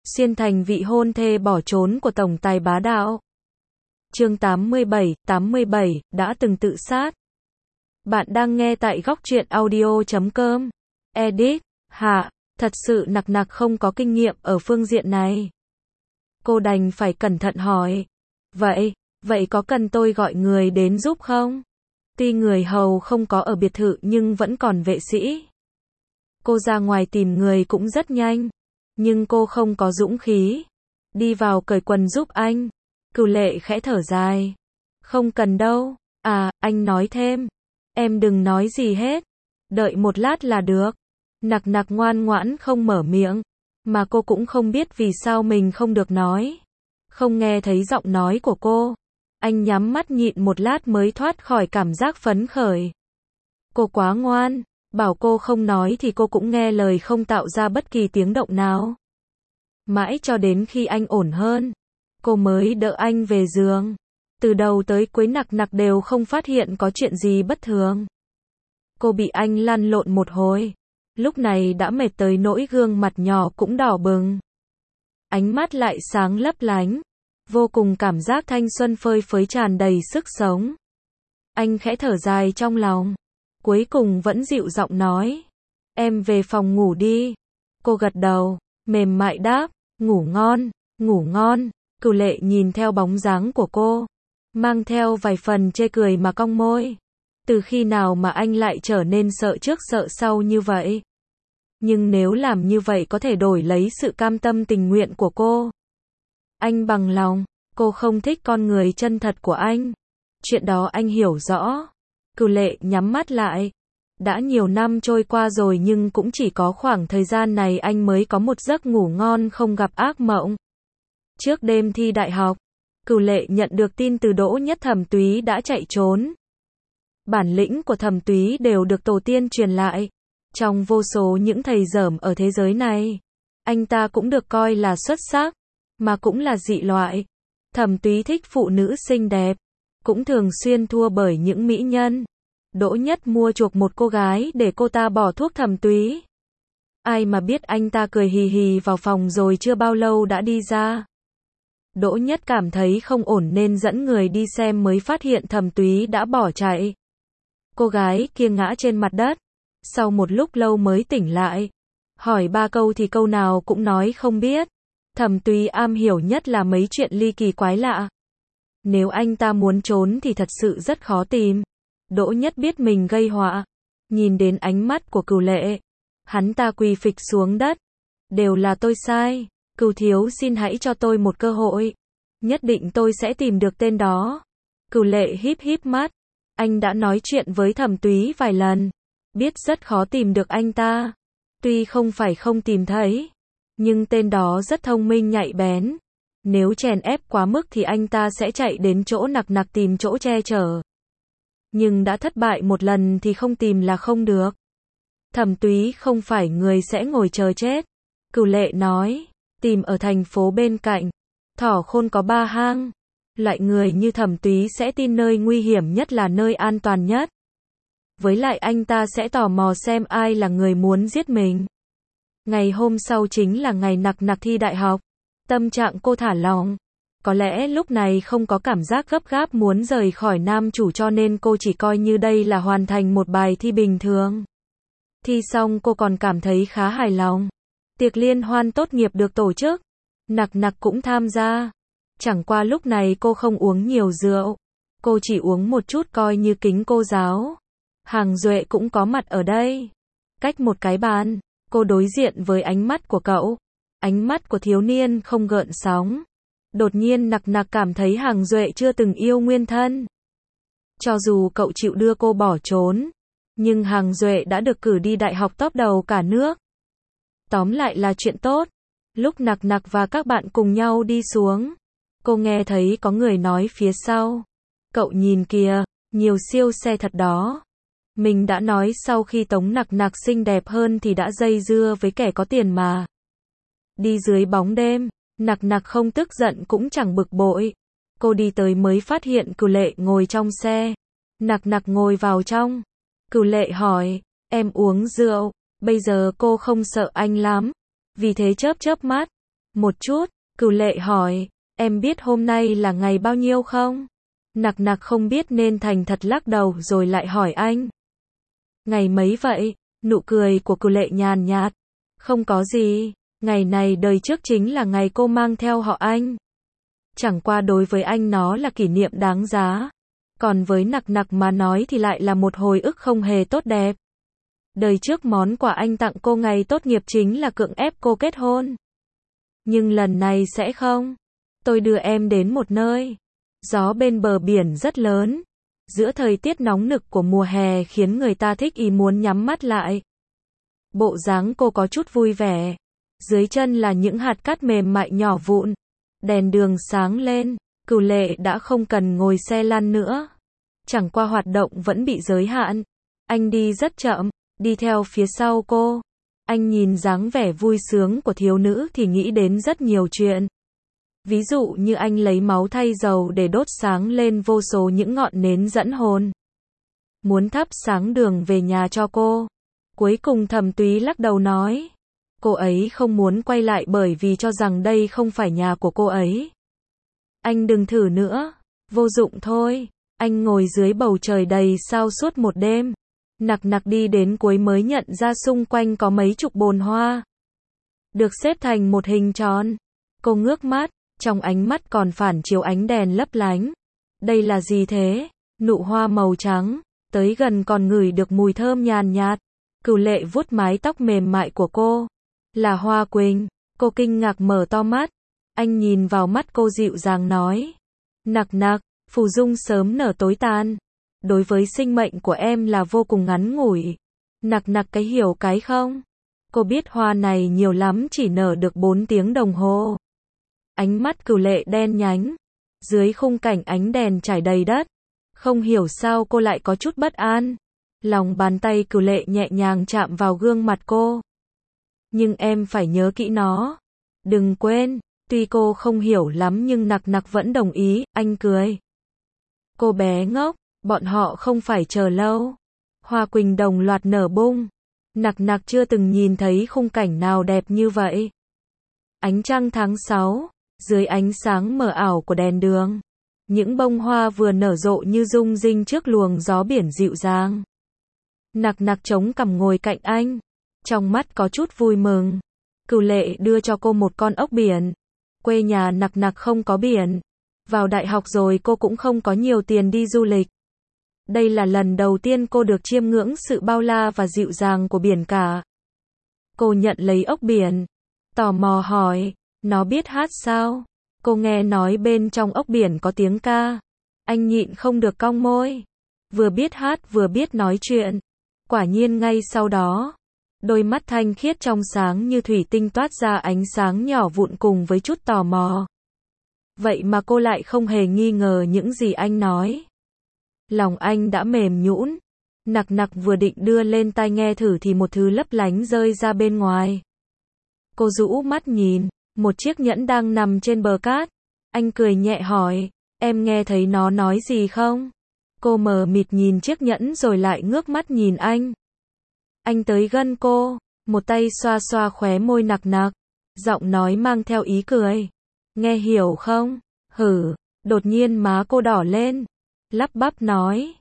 xuyên thành vị hôn thê bỏ trốn của tổng tài bá đạo. Chương 87, đã từng tự sát. Bạn đang nghe tại góc truyện audio.com. Edit, hạ, thật sự nặc không có kinh nghiệm ở phương diện này. Cô đành phải cẩn thận hỏi. Vậy có cần tôi gọi người đến giúp không? Tuy người hầu không có ở biệt thự nhưng vẫn còn vệ sĩ. Cô ra ngoài tìm người cũng rất nhanh. Nhưng cô không có dũng khí. Đi vào cởi quần giúp anh. Cửu Lệ khẽ thở dài. Không cần đâu. À, anh nói thêm. Em đừng nói gì hết. Đợi một lát là được. Nặc ngoan ngoãn không mở miệng. Mà cô cũng không biết vì sao mình không được nói. Không nghe thấy giọng nói của cô. Anh nhắm mắt nhịn một lát mới thoát khỏi cảm giác phấn khởi. Cô quá ngoan. Bảo cô không nói thì cô cũng nghe lời không tạo ra bất kỳ tiếng động nào. Mãi cho đến khi anh ổn hơn. Cô mới đỡ anh về giường. Từ đầu tới cuối nặc đều không phát hiện có chuyện gì bất thường. Cô bị anh lăn lộn một hồi. Lúc này đã mệt tới nỗi gương mặt nhỏ cũng đỏ bừng. Ánh mắt lại sáng lấp lánh. Vô cùng cảm giác thanh xuân phơi phới tràn đầy sức sống. Anh khẽ thở dài trong lòng. Cuối cùng vẫn dịu giọng nói. Em về phòng ngủ đi. Cô gật đầu, mềm mại đáp. Ngủ ngon, ngủ ngon. Cửu Lệ nhìn theo bóng dáng của cô. Mang theo vài phần chê cười mà cong môi. Từ khi nào mà anh lại trở nên sợ trước sợ sau như vậy? Nhưng nếu làm như vậy có thể đổi lấy sự cam tâm tình nguyện của cô. Anh bằng lòng, cô không thích con người chân thật của anh. Chuyện đó anh hiểu rõ. Cửu Lệ nhắm mắt lại. Đã nhiều năm trôi qua rồi nhưng cũng chỉ có khoảng thời gian này anh mới có một giấc ngủ ngon không gặp ác mộng. Trước đêm thi đại học, Cửu Lệ nhận được tin từ Đỗ Nhất Thẩm Túy đã chạy trốn. Bản lĩnh của Thẩm Túy đều được tổ tiên truyền lại. Trong vô số những thầy dởm ở thế giới này, anh ta cũng được coi là xuất sắc, mà cũng là dị loại. Thẩm Túy thích phụ nữ xinh đẹp, cũng thường xuyên thua bởi những mỹ nhân. Đỗ Nhất mua chuộc một cô gái để cô ta bỏ thuốc Thẩm Túy. Ai mà biết anh ta cười hì hì vào phòng rồi chưa bao lâu đã đi ra. Đỗ Nhất cảm thấy không ổn nên dẫn người đi xem mới phát hiện Thẩm Túy đã bỏ chạy. Cô gái kia ngã trên mặt đất. Sau một lúc lâu mới tỉnh lại. Hỏi 3 câu thì câu nào cũng nói không biết. Thẩm Túy am hiểu nhất là mấy chuyện ly kỳ quái lạ. Nếu anh ta muốn trốn thì thật sự rất khó tìm. Đỗ Nhất biết mình gây họa. Nhìn đến ánh mắt của Cửu Lệ. Hắn ta quỳ phịch xuống đất. Đều là tôi sai. Cửu thiếu xin hãy cho tôi một cơ hội. Nhất định tôi sẽ tìm được tên đó. Cửu Lệ híp mắt. Anh đã nói chuyện với Thẩm Túy vài lần. Biết rất khó tìm được anh ta. Tuy không phải không tìm thấy. Nhưng tên đó rất thông minh nhạy bén. Nếu chèn ép quá mức thì anh ta sẽ chạy đến chỗ nặc tìm chỗ che chở. Nhưng đã thất bại một lần thì không tìm là không được. Thẩm Túy không phải người sẽ ngồi chờ chết. Cửu Lệ nói. Tìm ở thành phố bên cạnh. Thỏ khôn có 3 hang. Loại người như Thẩm Túy sẽ tin nơi nguy hiểm nhất là nơi an toàn nhất. Với lại anh ta sẽ tò mò xem ai là người muốn giết mình. Ngày hôm sau chính là ngày nặc thi đại học. Tâm trạng cô thả lỏng. Có lẽ lúc này không có cảm giác gấp gáp muốn rời khỏi nam chủ cho nên cô chỉ coi như đây là hoàn thành một bài thi bình thường. Thi xong cô còn cảm thấy khá hài lòng. Tiệc liên hoan tốt nghiệp được tổ chức. Nặc cũng tham gia. Chẳng qua lúc này cô không uống nhiều rượu. Cô chỉ uống một chút coi như kính cô giáo. Hàng Duệ cũng có mặt ở đây. Cách một cái bàn, cô đối diện với ánh mắt của cậu. Ánh mắt của thiếu niên không gợn sóng. Đột nhiên nặc cảm thấy Hàng Duệ chưa từng yêu nguyên thân. Cho dù cậu chịu đưa cô bỏ trốn, nhưng Hàng Duệ đã được cử đi đại học top đầu cả nước. Tóm lại là chuyện tốt. Lúc nặc và các bạn cùng nhau đi xuống, cô nghe thấy có người nói phía sau. Cậu nhìn kìa, nhiều siêu xe thật đó. Mình đã nói sau khi tống nặc xinh đẹp hơn thì đã dây dưa với kẻ có tiền mà. Đi dưới bóng đêm, nặc không tức giận cũng chẳng bực bội. Cô đi tới mới phát hiện Cửu Lệ ngồi trong xe. Nặc ngồi vào trong. Cửu Lệ hỏi, em uống rượu. Bây giờ cô không sợ anh lắm. Vì thế chớp mắt. Một chút, Cửu Lệ hỏi, em biết hôm nay là ngày bao nhiêu không? Nặc nặc không biết nên thành thật lắc đầu rồi lại hỏi anh. Ngày mấy vậy? Nụ cười của Cửu Lệ nhàn nhạt. Không có gì, ngày này đời trước chính là ngày cô mang theo họ anh. Chẳng qua đối với anh nó là kỷ niệm đáng giá. Còn với nặc nặc mà nói thì lại là một hồi ức không hề tốt đẹp. Đời trước món quà anh tặng cô ngày tốt nghiệp chính là cưỡng ép cô kết hôn. Nhưng lần này sẽ không. Tôi đưa em đến một nơi. Gió bên bờ biển rất lớn. Giữa thời tiết nóng nực của mùa hè khiến người ta thích ý muốn nhắm mắt lại. Bộ dáng cô có chút vui vẻ. Dưới chân là những hạt cát mềm mại nhỏ vụn. Đèn đường sáng lên. Cửu Lệ đã không cần ngồi xe lăn nữa. Chẳng qua hoạt động vẫn bị giới hạn. Anh đi rất chậm, đi theo phía sau cô. Anh nhìn dáng vẻ vui sướng của thiếu nữ thì nghĩ đến rất nhiều chuyện. Ví dụ như anh lấy máu thay dầu để đốt sáng lên vô số những ngọn nến dẫn hồn. Muốn thắp sáng đường về nhà cho cô. Cuối cùng Thẩm Túy lắc đầu nói. Cô ấy không muốn quay lại bởi vì cho rằng đây không phải nhà của cô ấy. Anh đừng thử nữa. Vô dụng thôi. Anh ngồi dưới bầu trời đầy sao suốt một đêm. Nặc nặc đi đến cuối mới nhận ra xung quanh có mấy chục bồn hoa. Được xếp thành một hình tròn. Cô ngước mắt, trong ánh mắt còn phản chiếu ánh đèn lấp lánh. Đây là gì thế? Nụ hoa màu trắng, tới gần còn ngửi được mùi thơm nhàn nhạt. Cửu Lệ vuốt mái tóc mềm mại của cô. Là hoa quỳnh. Cô kinh ngạc mở to mắt. Anh nhìn vào mắt cô dịu dàng nói. Nặc nặc, phù dung sớm nở tối tàn. Đối với sinh mệnh của em là vô cùng ngắn ngủi. Nặc nặc cái hiểu cái không? Cô biết hoa này nhiều lắm chỉ nở được 4 tiếng đồng hồ. Ánh mắt Cửu Lệ đen nhánh. Dưới khung cảnh ánh đèn trải đầy đất. Không hiểu sao cô lại có chút bất an. Lòng bàn tay Cửu Lệ nhẹ nhàng chạm vào gương mặt cô. Nhưng em phải nhớ kỹ nó. Đừng quên. Tuy cô không hiểu lắm nhưng nặc nặc vẫn đồng ý, anh cười. Cô bé ngốc, bọn họ không phải chờ lâu. Hoa quỳnh đồng loạt nở bung. Nặc nặc chưa từng nhìn thấy khung cảnh nào đẹp như vậy. Ánh trăng tháng 6, dưới ánh sáng mờ ảo của đèn đường. Những bông hoa vừa nở rộ như rung rinh trước luồng gió biển dịu dàng. Nặc nặc chống cằm ngồi cạnh anh. Trong mắt có chút vui mừng. Cửu Lệ đưa cho cô một con ốc biển. Quê nhà nặc nặc không có biển. Vào đại học rồi cô cũng không có nhiều tiền đi du lịch. Đây là lần đầu tiên cô được chiêm ngưỡng sự bao la và dịu dàng của biển cả. Cô nhận lấy ốc biển. Tò mò hỏi, nó biết hát sao? Cô nghe nói bên trong ốc biển có tiếng ca. Anh nhịn không được cong môi. Vừa biết hát vừa biết nói chuyện. Quả nhiên ngay sau đó, đôi mắt thanh khiết trong sáng như thủy tinh toát ra ánh sáng nhỏ vụn cùng với chút tò mò. Vậy mà cô lại không hề nghi ngờ những gì anh nói. Lòng anh đã mềm nhũn. Nặc nặc vừa định đưa lên tai nghe thử thì một thứ lấp lánh rơi ra bên ngoài. Cô rũ mắt nhìn, một chiếc nhẫn đang nằm trên bờ cát. Anh cười nhẹ hỏi, em nghe thấy nó nói gì không? Cô mờ mịt nhìn chiếc nhẫn rồi lại ngước mắt nhìn anh. Anh tới gần cô, một tay xoa xoa khóe môi nặc nặc, giọng nói mang theo ý cười. Nghe hiểu không? Hử, đột nhiên má cô đỏ lên, lắp bắp nói,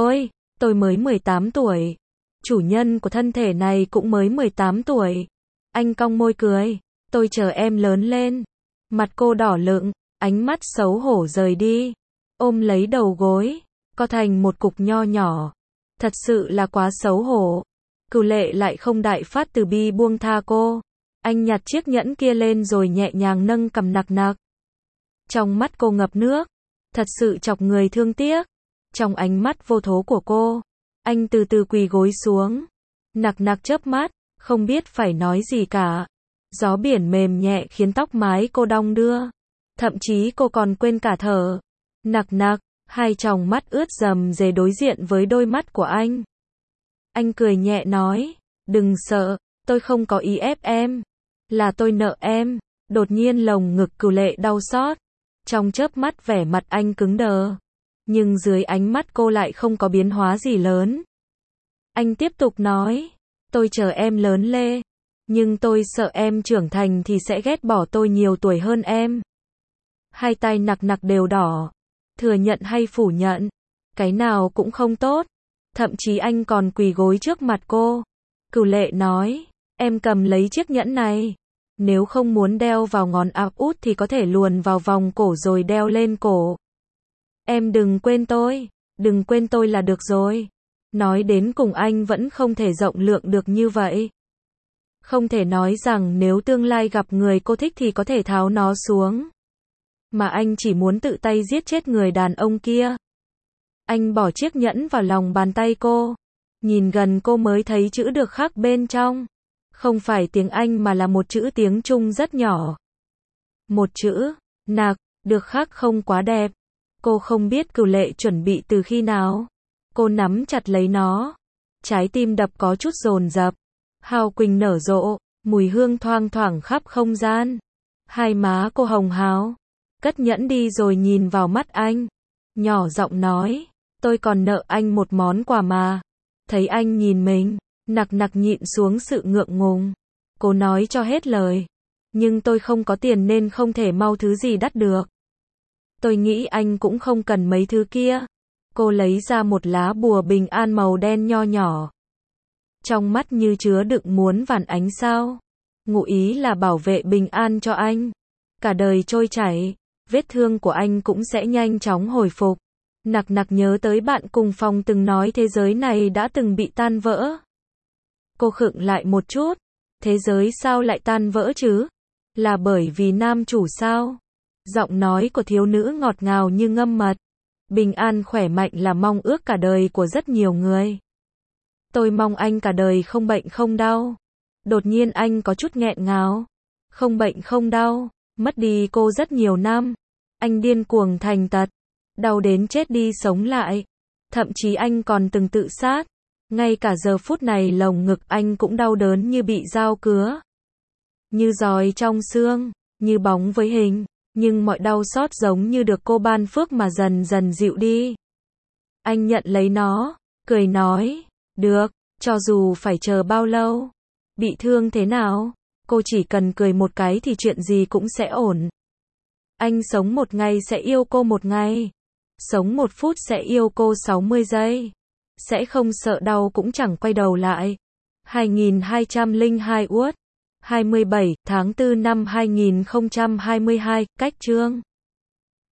tôi mới 18 tuổi. Chủ nhân của thân thể này cũng mới 18 tuổi. Anh cong môi cười, tôi chờ em lớn lên. Mặt cô đỏ lựng, ánh mắt xấu hổ rời đi, ôm lấy đầu gối, co thành một cục nho nhỏ. Thật sự là quá xấu hổ. Cửu Lệ lại không đại phát từ bi buông tha cô. Anh nhặt chiếc nhẫn kia lên rồi nhẹ nhàng nâng cằm nặc nặc. Trong mắt cô ngập nước, thật sự chọc người thương tiếc. Trong ánh mắt vô thố của cô, anh từ từ quỳ gối xuống. Nặc nặc chớp mắt, không biết phải nói gì cả. Gió biển mềm nhẹ khiến tóc mái cô đong đưa. Thậm chí cô còn quên cả thở. Nặc nặc, hai tròng mắt ướt rầm rề đối diện với đôi mắt của anh. Anh cười nhẹ nói, đừng sợ, tôi không có ý ép em. Là tôi nợ em. Đột nhiên lồng ngực Cửu Lệ đau xót. Trong chớp mắt vẻ mặt anh cứng đờ. Nhưng dưới ánh mắt cô lại không có biến hóa gì lớn. Anh tiếp tục nói, tôi chờ em lớn lên. Nhưng tôi sợ em trưởng thành thì sẽ ghét bỏ tôi nhiều tuổi hơn em. Hai tay nặc nặc đều đỏ. Thừa nhận hay phủ nhận? Cái nào cũng không tốt. Thậm chí anh còn quỳ gối trước mặt cô. Cửu Lệ nói, em cầm lấy chiếc nhẫn này. Nếu không muốn đeo vào ngón áp út thì có thể luồn vào vòng cổ rồi đeo lên cổ. Em đừng quên tôi là được rồi. Nói đến cùng anh vẫn không thể rộng lượng được như vậy. Không thể nói rằng nếu tương lai gặp người cô thích thì có thể tháo nó xuống. Mà anh chỉ muốn tự tay giết chết người đàn ông kia. Anh bỏ chiếc nhẫn vào lòng bàn tay cô. Nhìn gần cô mới thấy chữ được khắc bên trong. Không phải tiếng Anh mà là một chữ tiếng Trung rất nhỏ. Một chữ, nặc, được khắc không quá đẹp. Cô không biết Cửu Lệ chuẩn bị từ khi nào. Cô nắm chặt lấy nó. Trái tim đập có chút dồn dập. Hào quỳnh nở rộ, mùi hương thoang thoảng khắp không gian. Hai má cô hồng hào. Cất nhẫn đi rồi nhìn vào mắt anh. Nhỏ giọng nói, tôi còn nợ anh một món quà mà. Thấy anh nhìn mình, nặc nặc nhịn xuống sự ngượng ngùng. Cô nói cho hết lời. Nhưng tôi không có tiền nên không thể mau thứ gì đắt được. Tôi nghĩ anh cũng không cần mấy thứ kia. Cô lấy ra một lá bùa bình an màu đen nho nhỏ. Trong mắt như chứa đựng muôn vàn ánh sao. Ngụ ý là bảo vệ bình an cho anh. Cả đời trôi chảy, vết thương của anh cũng sẽ nhanh chóng hồi phục. Nặc nặc nhớ tới bạn cùng phòng từng nói thế giới này đã từng bị tan vỡ. Cô khựng lại một chút. Thế giới sao lại tan vỡ chứ? Là bởi vì nam chủ sao? Giọng nói của thiếu nữ ngọt ngào như ngâm mật. Bình an khỏe mạnh là mong ước cả đời của rất nhiều người. Tôi mong anh cả đời không bệnh không đau. Đột nhiên anh có chút nghẹn ngào. Không bệnh không đau, mất đi cô rất nhiều năm. Anh điên cuồng thành tật. Đau đến chết đi sống lại. Thậm chí anh còn từng tự sát. Ngay cả giờ phút này lồng ngực anh cũng đau đớn như bị dao cứa. Như giòi trong xương, như bóng với hình. Nhưng mọi đau xót giống như được cô ban phước mà dần dần dịu đi. Anh nhận lấy nó, cười nói, được, cho dù phải chờ bao lâu. Bị thương thế nào? Cô chỉ cần cười một cái thì chuyện gì cũng sẽ ổn. Anh sống một ngày sẽ yêu cô một ngày. Sống một phút sẽ yêu cô 60 giây. Sẽ không sợ đau cũng chẳng quay đầu lại. 2202 Uất 27 tháng 4 năm 2022, cách chương